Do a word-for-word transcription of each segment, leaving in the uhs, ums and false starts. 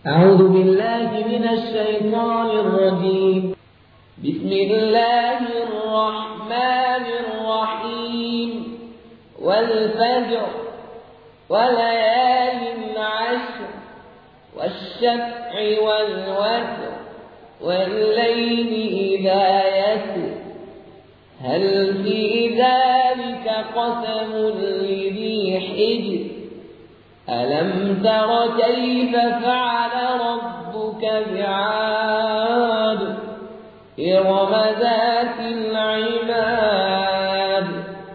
أعوذ بالله من الشيطان الرجيم. بسم الله الرحمن الرحيم. والفجر وليال عشر والشفع والوتر والليل إذا يسر هل في ذلك قسم لذي حجر ألم تر كيف فعل ربك بعاد إرم ذات العماد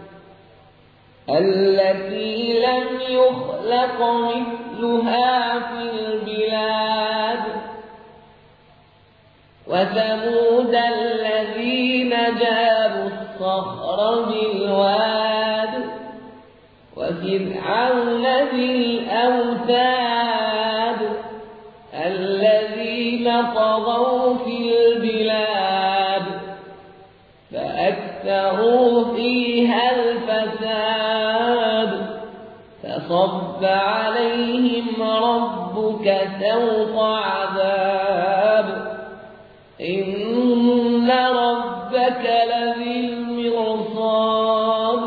التي لم يخلق مثلها في البلاد وثمود الذين جابوا الصخر بالواد وفرعون ذي الأوتاد الذين طغوا في البلاد فأكثروا فيها الفساد فصب عليهم ربك سوط عذاب إن ربك لبالمرصاد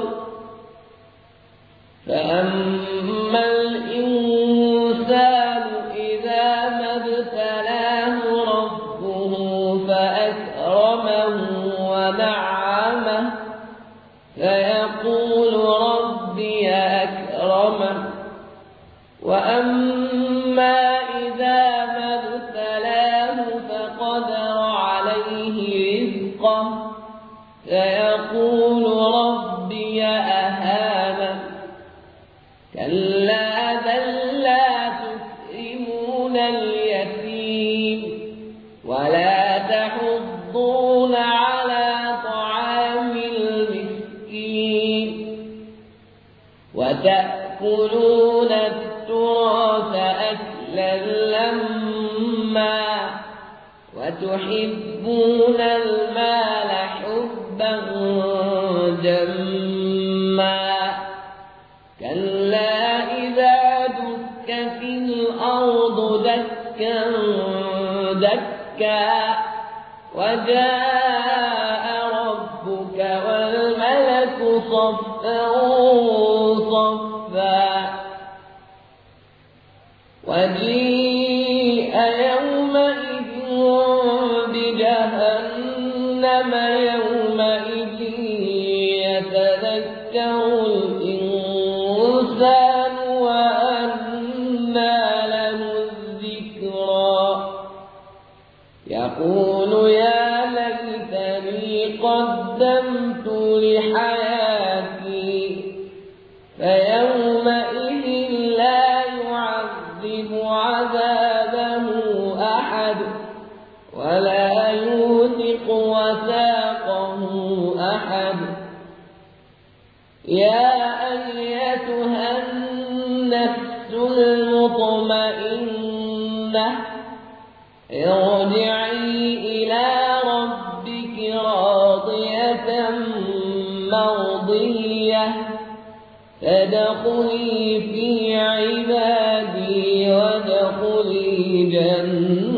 فأما الإنسان إذا ما ابتلاه ربه فأكرمه ونعمه فيقول ربي أكرمن وأما إذا ما ابتلاه فقدر عليه رزقه فيقول ربي أهانن كلا بل لا تكرمون اليتيم ولا تحضون على طعام المسكين وتأكلون التراث أكلا لما وتحبون المال حبا جما كلا إذا دكت الأرض دكا دكا وجاء ربك والملك صفا صفا وجيء يومئذ بجهنم يومئذ يتذكر الإنسان وأنى له الذكرى يقول يا ليتني قدمت لحياتي فيومئذ لا يعذب عذابه أحد ولا يوثق وثاقه أحد يا أيتها النفس المطمئنة ارجعي إلى ربك راضية مرضية فادخلي في عبادي وادخلي جنتي